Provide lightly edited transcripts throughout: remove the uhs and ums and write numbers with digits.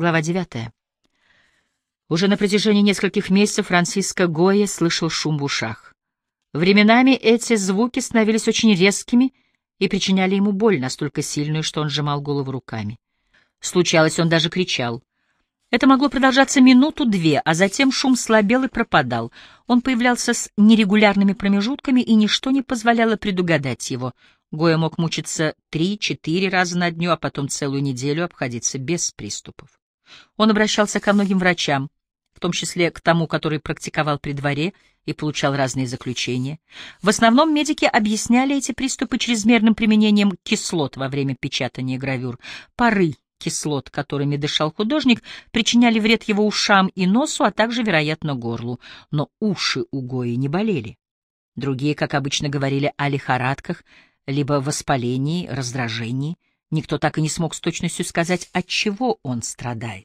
Глава 9. Уже на протяжении нескольких месяцев Франциско Гойя слышал шум в ушах. Временами эти звуки становились очень резкими и причиняли ему боль, настолько сильную, что он сжимал голову руками. Случалось, он даже кричал. Это могло продолжаться минуту-две, а затем шум слабел и пропадал. Он появлялся с нерегулярными промежутками, и ничто не позволяло предугадать его. Гойя мог мучиться 3-4 раза на дню, а потом целую неделю обходиться без приступов. Он обращался ко многим врачам, в том числе к тому, который практиковал при дворе и получал разные заключения. В основном медики объясняли эти приступы чрезмерным применением кислот во время печатания гравюр. Пары кислот, которыми дышал художник, причиняли вред его ушам и носу, а также, вероятно, горлу. Но уши у Гойи не болели. Другие, как обычно, говорили о лихорадках, либо воспалении, раздражении. Никто так и не смог с точностью сказать, от чего он страдает.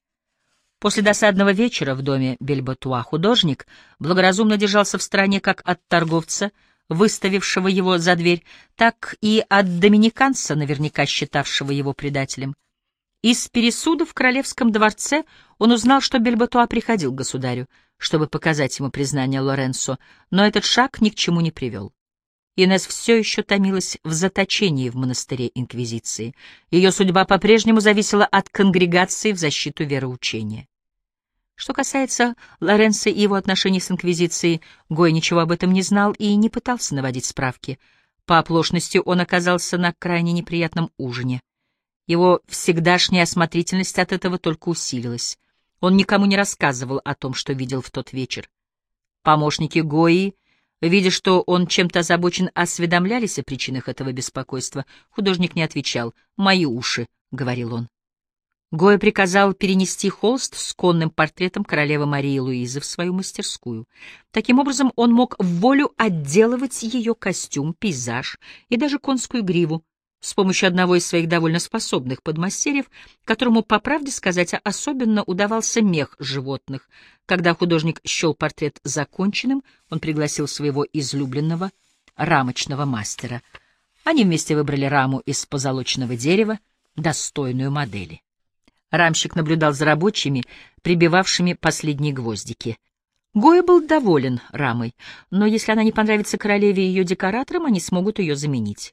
После досадного вечера в доме Бельботуа художник благоразумно держался в стороне как от торговца, выставившего его за дверь, так и от доминиканца, наверняка считавшего его предателем. Из пересуда в королевском дворце он узнал, что Бельботуа приходил к государю, чтобы показать ему признание Лоренцо, но этот шаг ни к чему не привел. Инесс все еще томилась в заточении в монастыре Инквизиции. Ее судьба по-прежнему зависела от конгрегации в защиту вероучения. Что касается Лоренцо и его отношений с Инквизицией, Гойя ничего об этом не знал и не пытался наводить справки. По оплошности он оказался на крайне неприятном ужине. Его всегдашняя осмотрительность от этого только усилилась. Он никому не рассказывал о том, что видел в тот вечер. Помощники Гойи, видя, что он чем-то озабочен, осведомлялись о причинах этого беспокойства. Художник не отвечал. «Мои уши», — говорил он. Гойя приказал перенести холст с конным портретом королевы Марии Луизы в свою мастерскую. Таким образом, он мог в волю отделывать ее костюм, пейзаж и даже конскую гриву с помощью одного из своих довольно способных подмастерьев, которому, по правде сказать, особенно удавался мех животных. Когда художник счел портрет законченным, он пригласил своего излюбленного рамочного мастера. Они вместе выбрали раму из позолоченного дерева, достойную модели. Рамщик наблюдал за рабочими, прибивавшими последние гвоздики. Гойя был доволен рамой, но если она не понравится королеве и ее декораторам, они смогут ее заменить.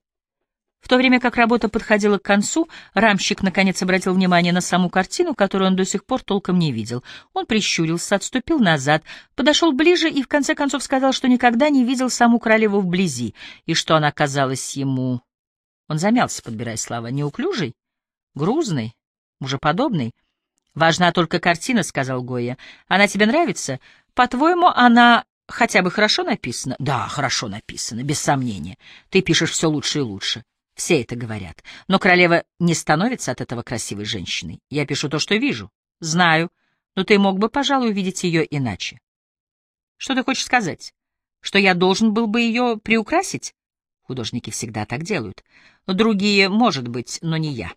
В то время как работа подходила к концу, рамщик наконец обратил внимание на саму картину, которую он до сих пор толком не видел. Он прищурился, отступил назад, подошел ближе и в конце концов сказал, что никогда не видел саму королеву вблизи, и что она казалась ему... Он замялся, подбирая слова. «Неуклюжей? Грузной? Мужеподобной? Важна только картина», — сказал Гойя. «Она тебе нравится? По-твоему, она хотя бы хорошо написана?» «Да, хорошо написана, без сомнения. Ты пишешь все лучше и лучше. Все это говорят. Но королева не становится от этого красивой женщиной. Я пишу то, что вижу. Знаю. Но ты мог бы, пожалуй, увидеть ее иначе». «Что ты хочешь сказать? Что я должен был бы ее приукрасить?» Художники всегда так делают. Другие, может быть, но не я.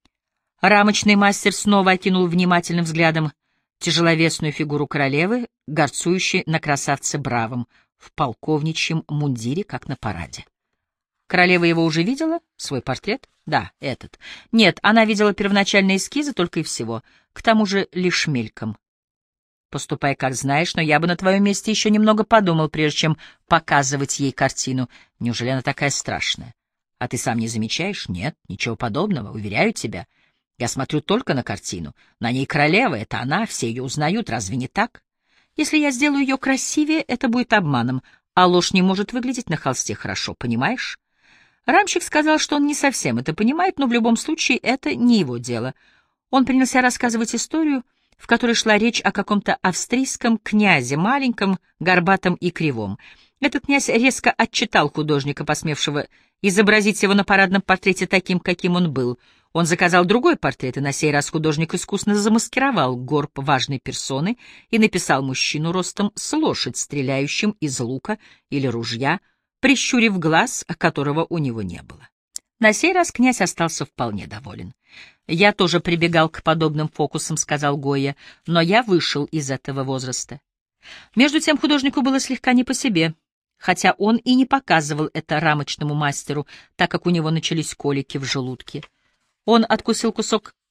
Рамочный мастер снова окинул внимательным взглядом тяжеловесную фигуру королевы, горцующей на красавце бравом, в полковничьем мундире, как на параде. Королева его уже видела? Свой портрет? Да, этот. Нет, она видела первоначальные эскизы только и всего. К тому же лишь мельком. Поступай, как знаешь, но я бы на твоем месте еще немного подумал, прежде чем показывать ей картину. Неужели она такая страшная? А ты сам не замечаешь? Нет, ничего подобного, уверяю тебя. Я смотрю только на картину. На ней королева, это она, все ее узнают, разве не так? Если я сделаю ее красивее, это будет обманом, а ложь не может выглядеть на холсте хорошо, понимаешь? Рамщик сказал, что он не совсем это понимает, но в любом случае это не его дело. Он принялся рассказывать историю, в которой шла речь о каком-то австрийском князе, маленьком, горбатом и кривом. Этот князь резко отчитал художника, посмевшего изобразить его на парадном портрете таким, каким он был. Он заказал другой портрет, и на сей раз художник искусно замаскировал горб важной персоны и написал мужчину ростом с лошадь, стреляющим из лука или ружья, прищурив глаз, которого у него не было. На сей раз князь остался вполне доволен. «Я тоже прибегал к подобным фокусам», — сказал Гойя, — «но я вышел из этого возраста». Между тем художнику было слегка не по себе, хотя он и не показывал это рамочному мастеру, так как у него начались колики в желудке. Он откусил кусок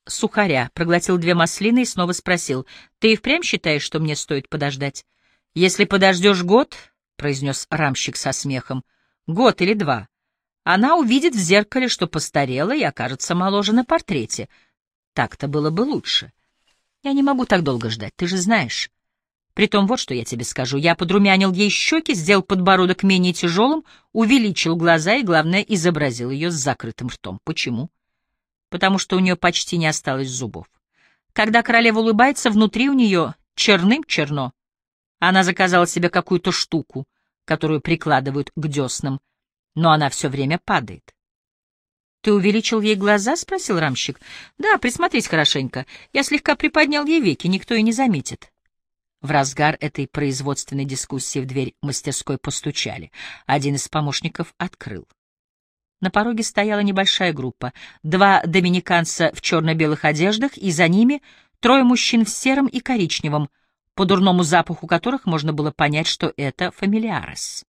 сухаря, проглотил 2 маслины и снова спросил: «Ты и впрямь считаешь, что мне стоит подождать?» «Если подождешь год, — произнес рамщик со смехом, — год или 2, она увидит в зеркале, что постарела и окажется моложе на портрете. Так-то было бы лучше. Я не могу так долго ждать, ты же знаешь. Притом вот что я тебе скажу. Я подрумянил ей щеки, сделал подбородок менее тяжелым, увеличил глаза и, главное, изобразил ее с закрытым ртом. Почему? Потому что у нее почти не осталось зубов. Когда королева улыбается, внутри у нее черным-черно. Она заказала себе какую-то штуку, которую прикладывают к деснам, но она все время падает. «Ты увеличил ей глаза?» — спросил рамщик. «Да, присмотрись хорошенько. Я слегка приподнял ей веки, никто и не заметит». В разгар этой производственной дискуссии в дверь мастерской постучали. Один из помощников открыл. На пороге стояла небольшая группа. 2 доминиканца в черно-белых одеждах, и за ними 3 мужчин в сером и коричневом, по дурному запаху которых можно было понять, что это фамилиарес.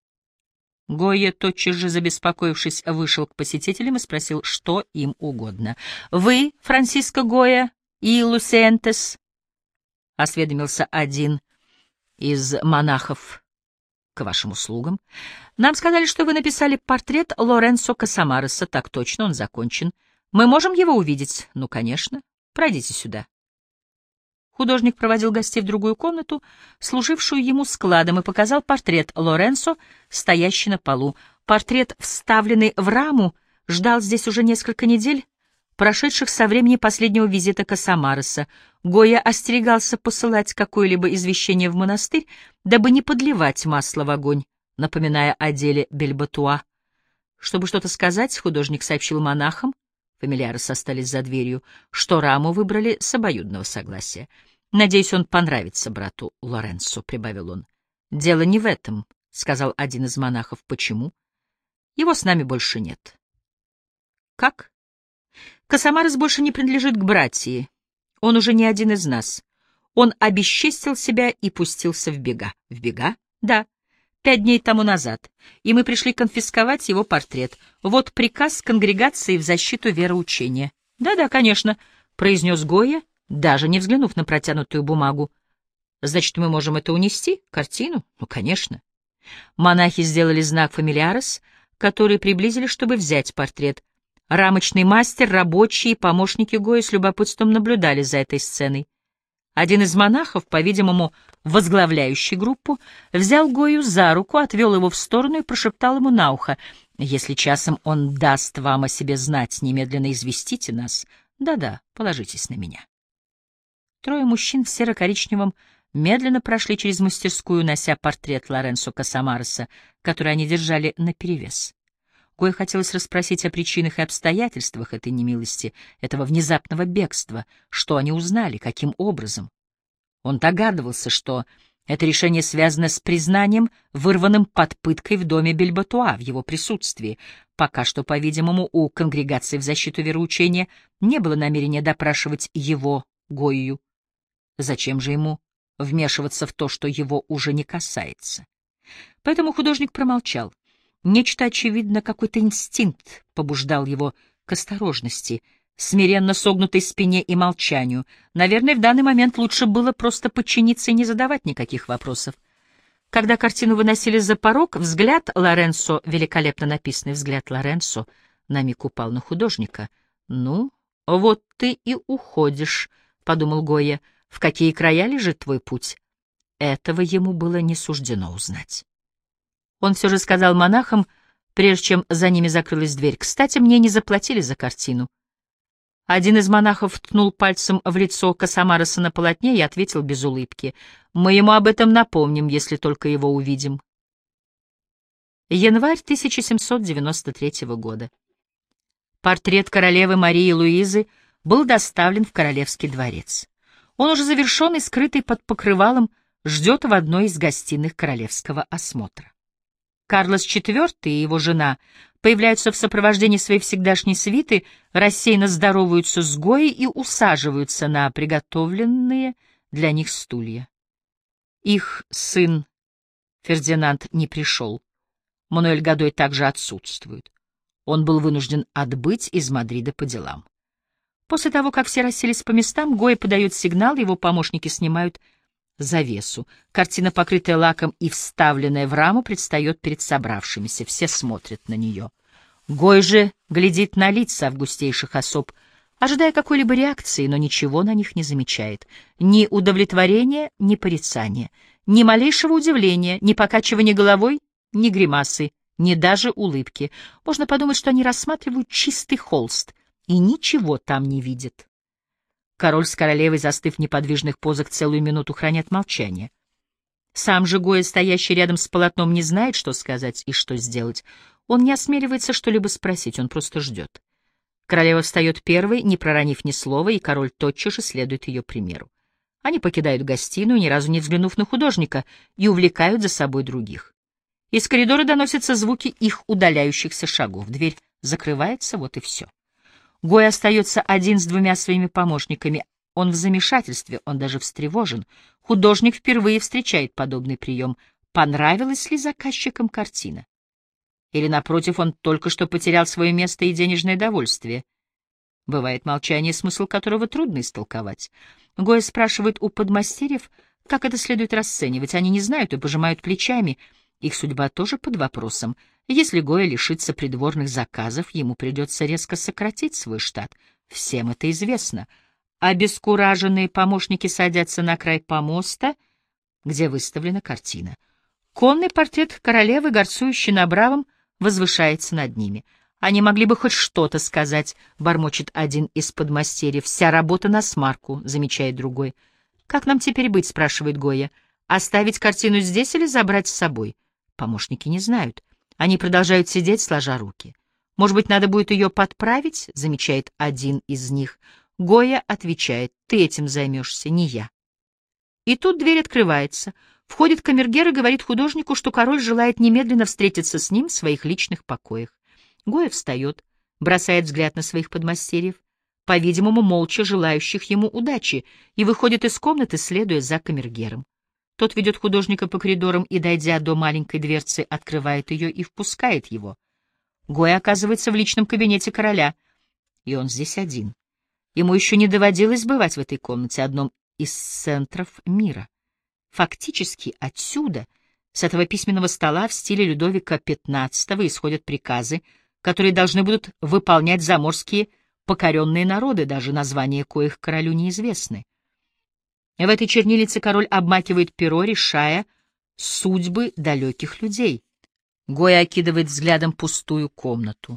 Гойя, тотчас же забеспокоившись, вышел к посетителям и спросил, что им угодно. «Вы, Франсиско Гойя и Лусиентес?» — осведомился один из монахов. «К вашим услугам. Нам сказали, что вы написали портрет Лоренцо Касамареса. Так точно, он закончен. Мы можем его увидеть?» «Ну, конечно. Пройдите сюда». Художник проводил гостей в другую комнату, служившую ему складом, и показал портрет Лоренцо, стоящий на полу. Портрет, вставленный в раму, ждал здесь уже несколько недель, прошедших со времени последнего визита Касамареса. Гойя остерегался посылать какое-либо извещение в монастырь, дабы не подливать масло в огонь, напоминая о деле Бельбатуа. Чтобы что-то сказать, художник сообщил монахам, фамилиарес остались за дверью, что раму выбрали с обоюдного согласия. «Надеюсь, он понравится брату Лоренцо», — прибавил он. «Дело не в этом», — сказал один из монахов. «Почему?» «Его с нами больше нет». «Как?» «Касамарес больше не принадлежит к братии. Он уже не один из нас. Он обесчестил себя и пустился в бега». «В бега?» «Да. 5 дней тому назад. И мы пришли конфисковать его портрет. Вот приказ конгрегации в защиту вероучения». «Да-да, конечно», — произнес Гойя, даже не взглянув на протянутую бумагу. «Значит, мы можем это унести? Картину? Ну, конечно». Монахи сделали знак фамилиарес, которые приблизили, чтобы взять портрет. Рамочный мастер, рабочие и помощники Гойи с любопытством наблюдали за этой сценой. Один из монахов, по-видимому, возглавляющий группу, взял Гойю за руку, отвел его в сторону и прошептал ему на ухо: «Если часом он даст вам о себе знать, немедленно известите нас. Да-да, положитесь на меня». 3 мужчин в серо-коричневом медленно прошли через мастерскую, нося портрет Лоренцо Касамареса, который они держали наперевес. Гойе хотелось расспросить о причинах и обстоятельствах этой немилости, этого внезапного бегства, что они узнали, каким образом. Он догадывался, что это решение связано с признанием, вырванным под пыткой в доме Бельбатуа в его присутствии. Пока что, по-видимому, у конгрегации в защиту вероучения не было намерения допрашивать его, Гойю. Зачем же ему вмешиваться в то, что его уже не касается? Поэтому художник промолчал. Нечто, очевидно, какой-то инстинкт побуждал его к осторожности, смиренно согнутой спине и молчанию. Наверное, в данный момент лучше было просто подчиниться и не задавать никаких вопросов. Когда картину выносили за порог, взгляд Лоренцо, великолепно написанный взгляд Лоренцо, на миг упал на художника. «Ну, вот ты и уходишь», — подумал Гойя. «В какие края лежит твой путь?» Этого ему было не суждено узнать. Он все же сказал монахам, прежде чем за ними закрылась дверь: «Кстати, мне не заплатили за картину». Один из монахов ткнул пальцем в лицо Касамареса на полотне и ответил без улыбки: «Мы ему об этом напомним, если только его увидим». Январь 1793 года. Портрет королевы Марии Луизы был доставлен в Королевский дворец. Он уже завершен и, скрытый под покрывалом, ждет в одной из гостиных королевского осмотра. Карлос IV и его жена появляются в сопровождении своей всегдашней свиты, рассеянно здороваются с Гойей и усаживаются на приготовленные для них стулья. Их сын Фердинанд не пришел. Мануэль Годой также отсутствует. Он был вынужден отбыть из Мадрида по делам. После того, как все расселись по местам, Гойя подает сигнал, его помощники снимают завесу. Картина, покрытая лаком и вставленная в раму, предстает перед собравшимися. Все смотрят на нее. Гой же глядит на лица августейших особ, ожидая какой-либо реакции, но ничего на них не замечает. Ни удовлетворения, ни порицания, ни малейшего удивления, ни покачивания головой, ни гримасы, ни даже улыбки. Можно подумать, что они рассматривают чистый холст и ничего там не видят. Король с королевой, застыв в неподвижных позах, целую минуту хранят молчание. Сам же Гойя, стоящий рядом с полотном, не знает, что сказать и что сделать. Он не осмеливается что-либо спросить, он просто ждет. Королева встает первой, не проронив ни слова, и король тотчас же следует ее примеру. Они покидают гостиную, ни разу не взглянув на художника, и увлекают за собой других. Из коридора доносятся звуки их удаляющихся шагов. Дверь закрывается, вот и все. Гойя остается один с двумя своими помощниками. Он в замешательстве, он даже встревожен. Художник впервые встречает подобный прием. Понравилась ли заказчикам картина? Или, напротив, он только что потерял свое место и денежное довольствие? Бывает молчание, смысл которого трудно истолковать. Гойя спрашивает у подмастерьев, как это следует расценивать. Они не знают и пожимают плечами. Их судьба тоже под вопросом. Если Гойя лишится придворных заказов, ему придется резко сократить свой штат. Всем это известно. Обескураженные помощники садятся на край помоста, где выставлена картина. Конный портрет королевы, горцующий на бравом, возвышается над ними. Они могли бы хоть что-то сказать, бормочет один из подмастерьев. Вся работа на смарку, замечает другой. Как нам теперь быть, спрашивает Гойя. Оставить картину здесь или забрать с собой? Помощники не знают. Они продолжают сидеть, сложа руки. Может быть, надо будет ее подправить, замечает один из них. Гойя отвечает: ты этим займешься, не я. И тут дверь открывается. Входит камергер и говорит художнику, что король желает немедленно встретиться с ним в своих личных покоях. Гойя встает, бросает взгляд на своих подмастерьев, по-видимому, молча желающих ему удачи, и выходит из комнаты, следуя за камергером. Тот ведет художника по коридорам и, дойдя до маленькой дверцы, открывает ее и впускает его. Гойя оказывается в личном кабинете короля, и он здесь один. Ему еще не доводилось бывать в этой комнате, одном из центров мира. Фактически отсюда, с этого письменного стола в стиле Людовика XV, исходят приказы, которые должны будут выполнять заморские покоренные народы, даже названия коих королю неизвестны. В этой чернильнице король обмакивает перо, решая судьбы далеких людей. Гойя окидывает взглядом пустую комнату.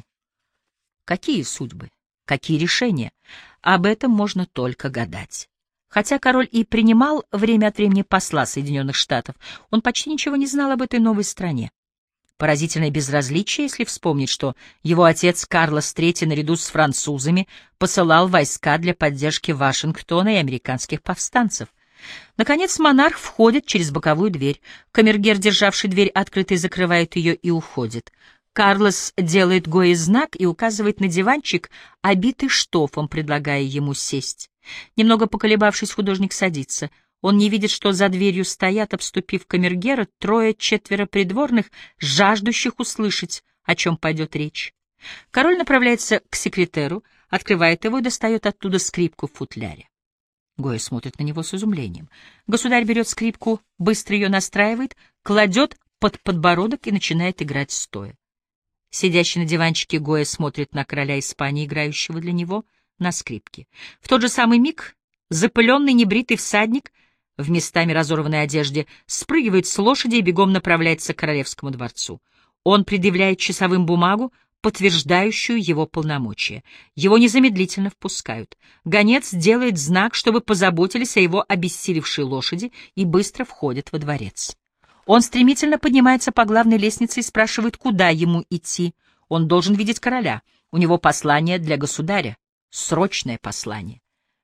Какие судьбы? Какие решения? Об этом можно только гадать. Хотя король и принимал время от времени посла Соединенных Штатов, он почти ничего не знал об этой новой стране. Поразительное безразличие, если вспомнить, что его отец Карлос III наряду с французами посылал войска для поддержки Вашингтона и американских повстанцев. Наконец монарх входит через боковую дверь. Камергер, державший дверь открытой, закрывает ее и уходит. Карлос делает Гойе знак и указывает на диванчик, обитый штофом, предлагая ему сесть. Немного поколебавшись, художник садится. Он не видит, что за дверью стоят, обступив камергера, трое-четверо придворных, жаждущих услышать, о чем пойдет речь. Король направляется к секретеру, открывает его и достает оттуда скрипку в футляре. Гойя смотрит на него с изумлением. Государь берет скрипку, быстро ее настраивает, кладет под подбородок и начинает играть стоя. Сидящий на диванчике Гойя смотрит на короля Испании, играющего для него на скрипке. В тот же самый миг запыленный небритый всадник в местами разорванной одежде спрыгивает с лошади и бегом направляется к королевскому дворцу. Он предъявляет часовым бумагу, подтверждающую его полномочия. Его незамедлительно впускают. Гонец делает знак, чтобы позаботились о его обессилевшей лошади, и быстро входит во дворец. Он стремительно поднимается по главной лестнице и спрашивает, куда ему идти. Он должен видеть короля. У него послание для государя. Срочное послание.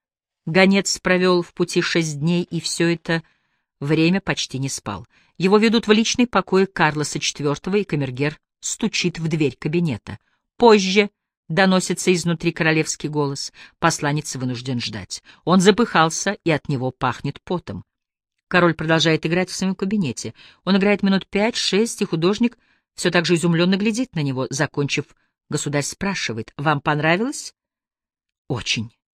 Гонец провел в пути 6 дней, и все это время почти не спал. Его ведут в личный покой Карлоса IV, и камергер стучит в дверь кабинета. «Позже!» — доносится изнутри королевский голос. Посланец вынужден ждать. Он запыхался, и от него пахнет потом. Король продолжает играть в своем кабинете. Он играет минут 5-6, и художник все так же изумленно глядит на него. Закончив, государь спрашивает: «Вам понравилось?» «Очень».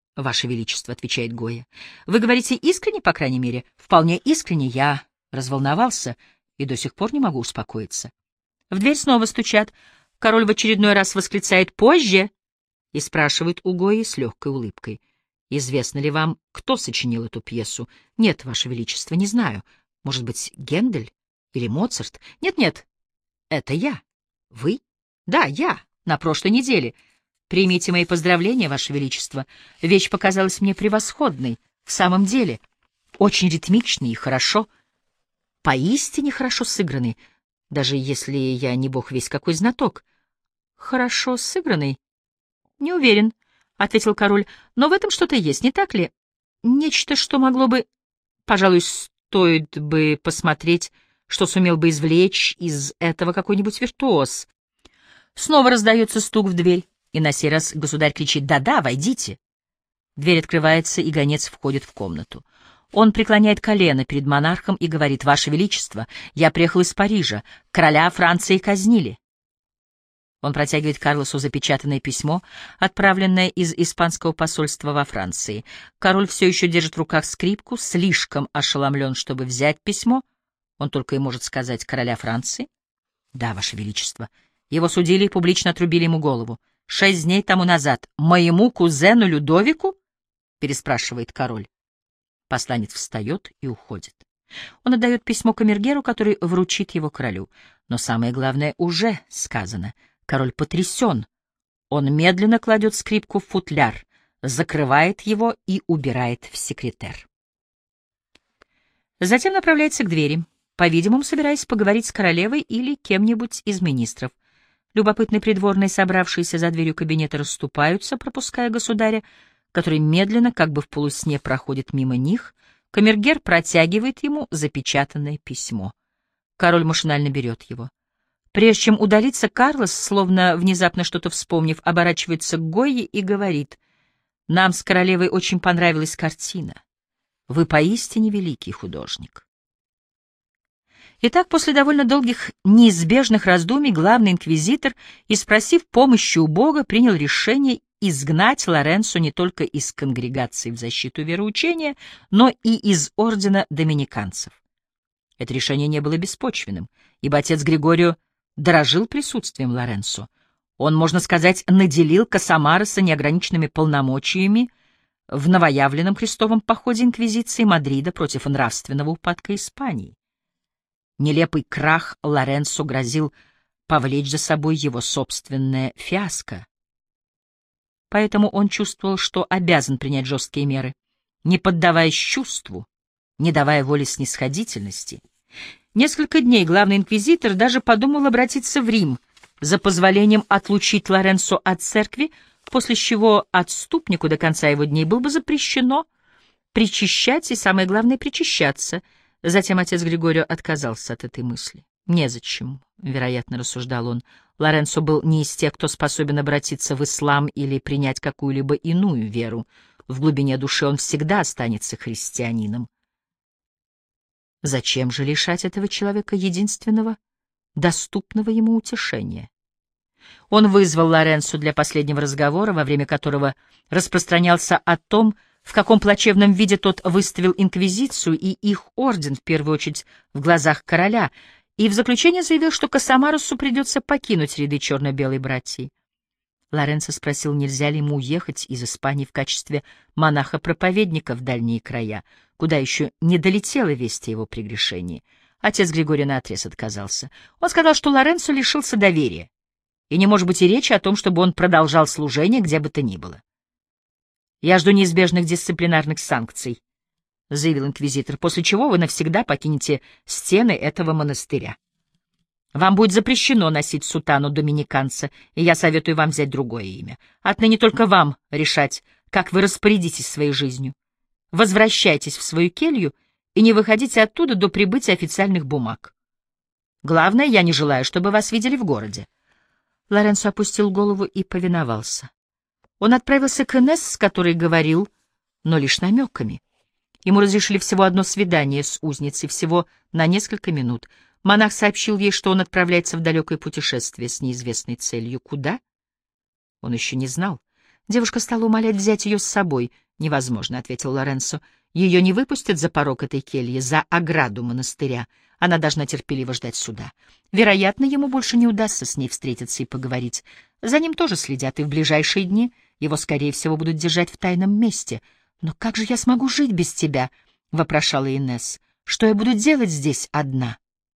Ваше Величество, — отвечает Гойя. — Вы говорите искренне, по крайней мере? — Вполне искренне. Я разволновался и до сих пор не могу успокоиться. В дверь снова стучат. Король в очередной раз восклицает «Позже!» и спрашивает у Гойи с легкой улыбкой. — Известно ли вам, кто сочинил эту пьесу? — Нет, Ваше Величество, не знаю. Может быть, Гендель или Моцарт? — Нет-нет, это я. — Вы? — Да, я. На прошлой неделе. Примите мои поздравления, Ваше Величество. Вещь показалась мне превосходной. В самом деле, очень ритмичной и хорошо, поистине хорошо сыгранной, даже если я не бог весть какой знаток. Хорошо сыгранный? Не уверен, — ответил король, — но в этом что-то есть, не так ли? Нечто, что могло бы... Пожалуй, стоит бы посмотреть, что сумел бы извлечь из этого какой-нибудь виртуоз. Снова раздается стук в дверь, и на сей раз государь кричит «Да-да, войдите!». Дверь открывается, и гонец входит в комнату. Он преклоняет колено перед монархом и говорит: «Ваше Величество, я приехал из Парижа. Короля Франции казнили». Он протягивает Карлосу запечатанное письмо, отправленное из испанского посольства во Франции. Король все еще держит в руках скрипку, слишком ошеломлен, чтобы взять письмо. Он только и может сказать: «Короля Франции?» «Да, Ваше Величество. Его судили и публично отрубили ему голову 6 дней тому назад. Моему кузену Людовику?» — переспрашивает король. Посланец встает и уходит. Он отдает письмо камергеру, который вручит его королю. Но самое главное уже сказано. Король потрясен. Он медленно кладет скрипку в футляр, закрывает его и убирает в секретер. Затем направляется к двери, по-видимому, собираясь поговорить с королевой или кем-нибудь из министров. Любопытные придворные, собравшиеся за дверью кабинета, расступаются, пропуская государя, который медленно, как бы в полусне, проходит мимо них. Камергер протягивает ему запечатанное письмо. Король машинально берет его. Прежде чем удалиться, Карлос, словно внезапно что-то вспомнив, оборачивается к Гойе и говорит: «Нам с королевой очень понравилась картина. Вы поистине великий художник». Итак, после довольно долгих неизбежных раздумий главный инквизитор, испросив помощи у Бога, принял решение изгнать Лоренцо не только из конгрегации в защиту вероучения, но и из ордена доминиканцев. Это решение не было беспочвенным, ибо отец Григорио дорожил присутствием Лоренцо. Он, можно сказать, наделил Касамароса неограниченными полномочиями в новоявленном крестовом походе инквизиции Мадрида против нравственного упадка Испании. Нелепый крах Лоренцо грозил повлечь за собой его собственное фиаско. Поэтому он чувствовал, что обязан принять жесткие меры, не поддаваясь чувству, не давая воли снисходительности. Несколько дней главный инквизитор даже подумал обратиться в Рим за позволением отлучить Лоренцо от церкви, после чего отступнику до конца его дней было бы запрещено причащать и, самое главное, причащаться. Затем отец Григорио отказался от этой мысли. «Незачем», — вероятно, рассуждал он. Лоренцо был не из тех, кто способен обратиться в ислам или принять какую-либо иную веру. В глубине души он всегда останется христианином. Зачем же лишать этого человека единственного, доступного ему утешения? Он вызвал Лоренцо для последнего разговора, во время которого распространялся о том, в каком плачевном виде тот выставил инквизицию и их орден, в первую очередь, в глазах короля, и в заключение заявил, что Касамаросу придется покинуть ряды черно-белой братьи. Лоренцо спросил, нельзя ли ему уехать из Испании в качестве монаха-проповедника в дальние края, куда еще не долетела весть о его прегрешении. Отец Григорий наотрез отказался. Он сказал, что Лоренцо лишился доверия, и не может быть и речи о том, чтобы он продолжал служение где бы то ни было. «Я жду неизбежных дисциплинарных санкций», — заявил инквизитор, «после чего вы навсегда покинете стены этого монастыря. Вам будет запрещено носить сутану доминиканца, и я советую вам взять другое имя. Отныне только вам решать, как вы распорядитесь своей жизнью. Возвращайтесь в свою келью и не выходите оттуда до прибытия официальных бумаг. Главное, я не желаю, чтобы вас видели в городе». Лоренцо опустил голову и повиновался. Он отправился к Инесс, с которой говорил, но лишь намеками. Ему разрешили всего одно свидание с узницей, всего на несколько минут. Монах сообщил ей, что он отправляется в далекое путешествие с неизвестной целью. Куда? Он еще не знал. Девушка стала умолять взять ее с собой. «Невозможно», — ответил Лоренцо. «Ее не выпустят за порог этой кельи, за ограду монастыря. Она должна терпеливо ждать суда. Вероятно, ему больше не удастся с ней встретиться и поговорить. За ним тоже следят, и в ближайшие дни его, скорее всего, будут держать в тайном месте. Но как же я смогу жить без тебя?» — вопрошала Инесс. «Что я буду делать здесь одна?»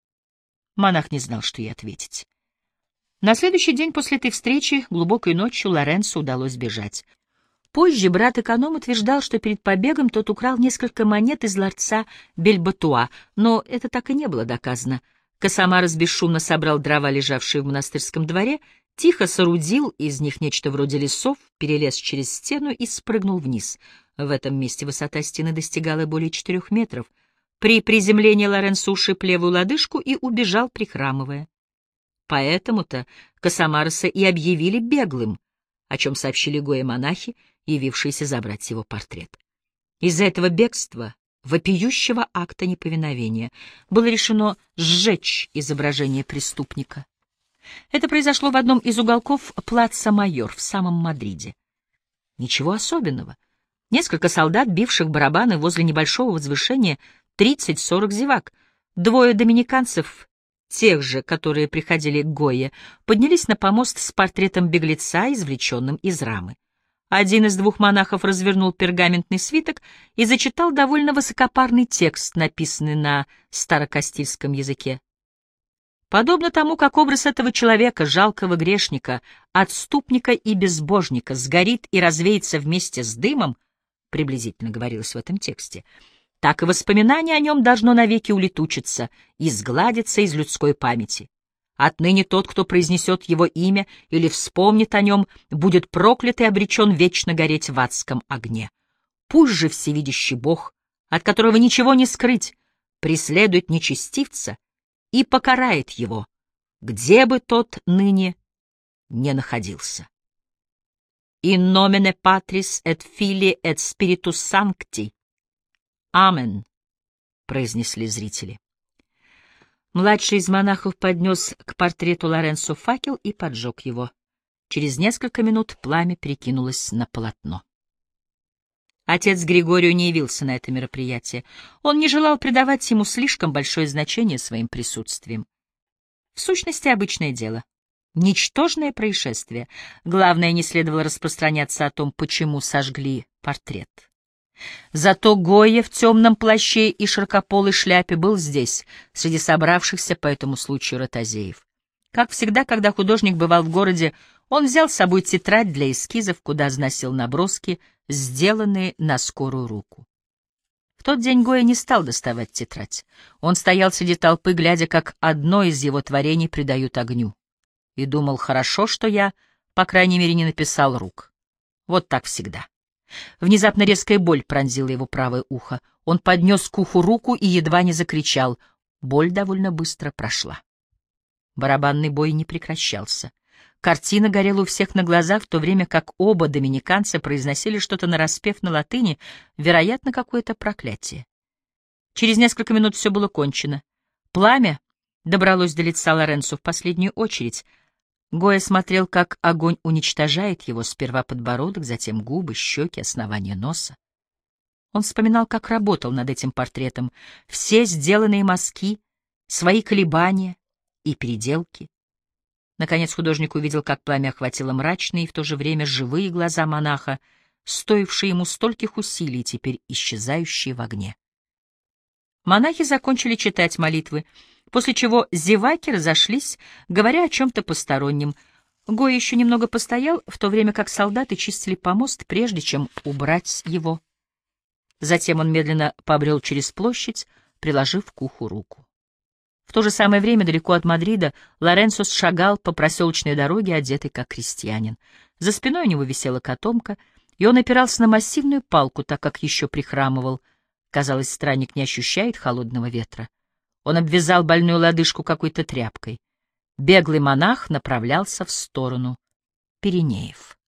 Монах не знал, что ей ответить. На следующий день после этой встречи, глубокой ночью, Лоренцо удалось бежать. Позже брат-эконом утверждал, что перед побегом тот украл несколько монет из ларца Бельбатуа, но это так и не было доказано. Косомарос бесшумно собрал дрова, лежавшие в монастырском дворе, тихо соорудил из них нечто вроде лесов, перелез через стену и спрыгнул вниз. В этом месте высота стены достигала более 4 метров. При приземлении Лоренцо ушиб левую лодыжку и убежал, прихрамывая. Поэтому-то Косомароса и объявили беглым, о чем сообщили Гоя-монахи, явившиеся забрать его портрет. Из-за этого бегства, вопиющего акта неповиновения, было решено сжечь изображение преступника. Это произошло в одном из уголков Плаца Майор в самом Мадриде. Ничего особенного. Несколько солдат, бивших барабаны возле небольшого возвышения, 30-40 зевак, 2 доминиканцев, тех же, которые приходили к Гойе, поднялись на помост с портретом беглеца, извлеченным из рамы. Один из 2 монахов развернул пергаментный свиток и зачитал довольно высокопарный текст, написанный на старокастильском языке. Подобно тому, как образ этого человека, жалкого грешника, отступника и безбожника, сгорит и развеется вместе с дымом, приблизительно говорилось в этом тексте, так и воспоминание о нем должно навеки улетучиться и сгладиться из людской памяти. Отныне тот, кто произнесет его имя или вспомнит о нем, будет проклят и обречен вечно гореть в адском огне. Пусть же всевидящий Бог, от которого ничего не скрыть, преследует нечестивца и покарает его, где бы тот ныне не находился. «In nomine Patris et Filii et Spiritus Sancti. Амен», — произнесли зрители. Младший из монахов поднес к портрету Лоренцо факел и поджег его. Через несколько минут пламя перекинулось на полотно. Отец Григорию не явился на это мероприятие. Он не желал придавать ему слишком большое значение своим присутствием. В сущности, обычное дело. Ничтожное происшествие. Главное, не следовало распространяться о том, почему сожгли портрет. Зато Гойя в темном плаще и широкополой шляпе был здесь, среди собравшихся по этому случаю ротозеев. Как всегда, когда художник бывал в городе, он взял с собой тетрадь для эскизов, куда заносил наброски, сделанные на скорую руку. В тот день Гойя не стал доставать тетрадь. Он стоял среди толпы, глядя, как одно из его творений придают огню. И думал, хорошо, что я, по крайней мере, не написал рук. Вот так всегда. Внезапно резкая боль пронзила его правое ухо. Он поднес к уху руку и едва не закричал. Боль довольно быстро прошла. Барабанный бой не прекращался. Картина горела у всех на глазах, в то время как оба доминиканца произносили что-то нараспев на латыни, вероятно, какое-то проклятие. Через несколько минут все было кончено. Пламя добралось до лица Лоренцо в последнюю очередь. Гойя смотрел, как огонь уничтожает его, сперва подбородок, затем губы, щеки, основание носа. Он вспоминал, как работал над этим портретом, все сделанные мазки, свои колебания и переделки. Наконец художник увидел, как пламя охватило мрачные и в то же время живые глаза монаха, стоившие ему стольких усилий, теперь исчезающие в огне. Монахи закончили читать молитвы, после чего зеваки разошлись, говоря о чем-то постороннем. Гойя еще немного постоял, в то время как солдаты чистили помост, прежде чем убрать его. Затем он медленно побрел через площадь, приложив к уху руку. В то же самое время далеко от Мадрида Лоренцо шагал по проселочной дороге, одетый как крестьянин. За спиной у него висела котомка, и он опирался на массивную палку, так как еще прихрамывал. Казалось, странник не ощущает холодного ветра. Он обвязал больную лодыжку какой-то тряпкой. Беглый монах направлялся в сторону Пиренеев.